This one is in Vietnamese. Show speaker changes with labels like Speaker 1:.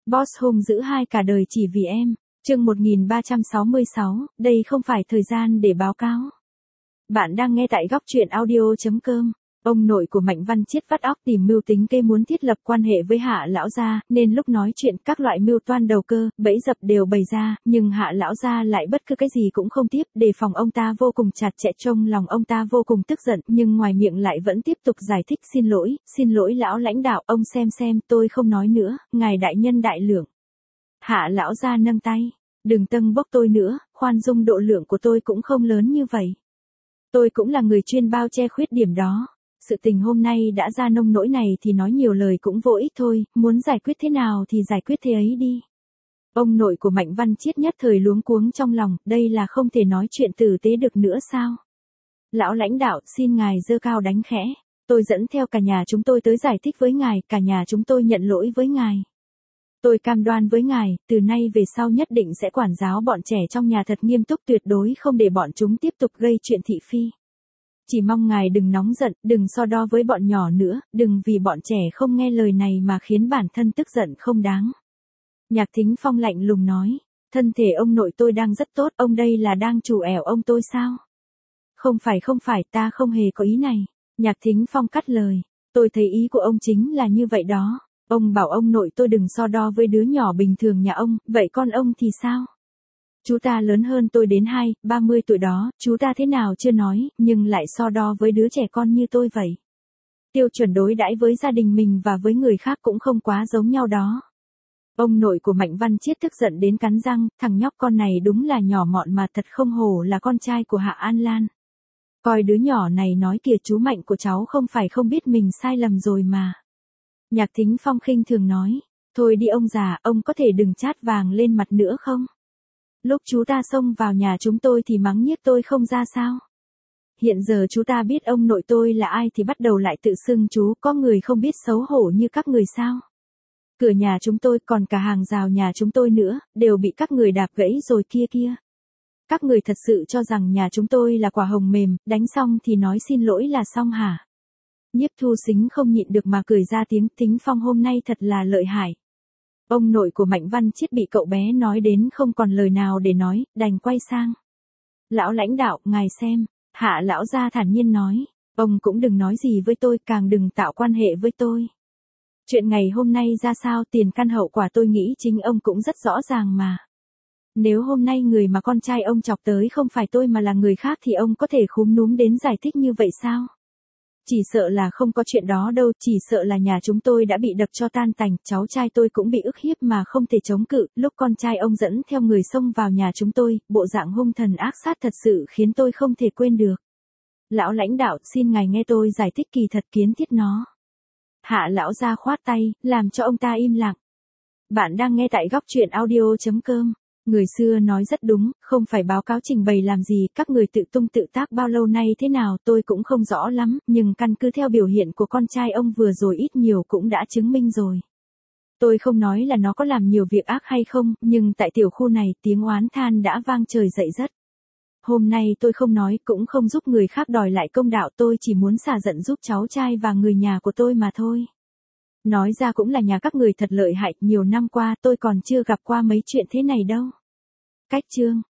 Speaker 1: Boss hung dữ hai cả đời chỉ vì em. Chương 1366, đây không phải thời gian để báo cáo. Bạn đang nghe tại góc truyện audio.com. Ông nội của Mạnh Văn Chiết vắt óc tìm mưu tính kế muốn thiết lập quan hệ với Hạ lão gia, nên lúc nói chuyện các loại mưu toan đầu cơ, bẫy dập đều bày ra, nhưng Hạ lão gia lại bất cứ cái gì cũng không tiếp, đề phòng ông ta vô cùng chặt chẽ, trong lòng ông ta vô cùng tức giận, nhưng ngoài miệng lại vẫn tiếp tục giải thích xin lỗi lão lãnh đạo, ông xem, tôi không nói nữa, ngài đại nhân đại lượng. Hạ lão gia nâng tay, đừng tâng bốc tôi nữa, khoan dung độ lượng của tôi cũng không lớn như vậy. Tôi cũng là người chuyên bao che khuyết điểm đó. Sự tình hôm nay đã ra nông nỗi này thì nói nhiều lời cũng vô ích thôi, muốn giải quyết thế nào thì giải quyết thế ấy đi. Ông nội của Mạnh Văn Chiết nhất thời luống cuống trong lòng, đây là không thể nói chuyện tử tế được nữa sao? Lão lãnh đạo, xin ngài giơ cao đánh khẽ, tôi dẫn theo cả nhà chúng tôi tới giải thích với ngài, cả nhà chúng tôi nhận lỗi với ngài. Tôi cam đoan với ngài, từ nay về sau nhất định sẽ quản giáo bọn trẻ trong nhà thật nghiêm túc, tuyệt đối không để bọn chúng tiếp tục gây chuyện thị phi. Chỉ mong ngài đừng nóng giận, đừng so đo với bọn nhỏ nữa, đừng vì bọn trẻ không nghe lời này mà khiến bản thân tức giận không đáng. Nhạc Thính Phong lạnh lùng nói, thân thể ông nội tôi đang rất tốt, ông đây là đang trù ẻo ông tôi sao? Không phải, ta không hề có ý này. Nhạc Thính Phong cắt lời, tôi thấy ý của ông chính là như vậy đó. Ông bảo ông nội tôi đừng so đo với đứa nhỏ bình thường nhà ông, vậy con ông thì sao? Chú ta lớn hơn tôi đến 20-30 tuổi đó, chú ta thế nào chưa nói, nhưng lại so đo với đứa trẻ con như tôi vậy. Tiêu chuẩn đối đãi với gia đình mình và với người khác cũng không quá giống nhau đó. Ông nội của Mạnh Văn Chiết tức giận đến cắn răng, thằng nhóc con này đúng là nhỏ mọn mà thật không hổ là con trai của Hạ An Lan. Coi đứa nhỏ này nói kìa, chú Mạnh của cháu không phải không biết mình sai lầm rồi mà. Nhạc Thính Phong khinh thường nói, thôi đi ông già, ông có thể đừng chát vàng lên mặt nữa không? Lúc chú ta xông vào nhà chúng tôi thì mắng nhiếc tôi không ra sao? Hiện giờ chú ta biết ông nội tôi là ai thì bắt đầu lại tự xưng chú, có người không biết xấu hổ như các người sao? Cửa nhà chúng tôi còn cả hàng rào nhà chúng tôi nữa, đều bị các người đạp gãy rồi kia. Các người thật sự cho rằng nhà chúng tôi là quả hồng mềm, đánh xong thì nói xin lỗi là xong hả? Nhiếp Thu Sính không nhịn được mà cười ra tiếng, Thính Phong hôm nay thật là lợi hại. Ông nội của Mạnh Văn Chiết bị cậu bé nói đến không còn lời nào để nói, đành quay sang. Lão lãnh đạo, ngài xem, Hạ lão gia thản nhiên nói, ông cũng đừng nói gì với tôi, càng đừng tạo quan hệ với tôi. Chuyện ngày hôm nay ra sao, tiền căn hậu quả tôi nghĩ chính ông cũng rất rõ ràng mà. Nếu hôm nay người mà con trai ông chọc tới không phải tôi mà là người khác thì ông có thể khúm núm đến giải thích như vậy sao? Chỉ sợ là không có chuyện đó đâu, chỉ sợ là nhà chúng tôi đã bị đập cho tan tành, cháu trai tôi cũng bị ức hiếp mà không thể chống cự, lúc con trai ông dẫn theo người xông vào nhà chúng tôi, bộ dạng hung thần ác sát thật sự khiến tôi không thể quên được. Lão lãnh đạo, xin ngài nghe tôi giải thích kỳ thật kiến thiết nó. Hạ lão gia khoát tay, làm cho ông ta im lặng. Bạn đang nghe tại góc truyện audio.com. Người xưa nói rất đúng, không phải báo cáo trình bày làm gì, các người tự tung tự tác bao lâu nay thế nào tôi cũng không rõ lắm, nhưng căn cứ theo biểu hiện của con trai ông vừa rồi ít nhiều cũng đã chứng minh rồi. Tôi không nói là nó có làm nhiều việc ác hay không, nhưng tại tiểu khu này tiếng oán than đã vang trời dậy rất. Hôm nay tôi không nói cũng không giúp người khác đòi lại công đạo, tôi chỉ muốn xả giận giúp cháu trai và người nhà của tôi mà thôi. Nói ra cũng là nhà các người thật lợi hại, nhiều năm qua tôi còn chưa gặp qua mấy chuyện thế này đâu. Cách chương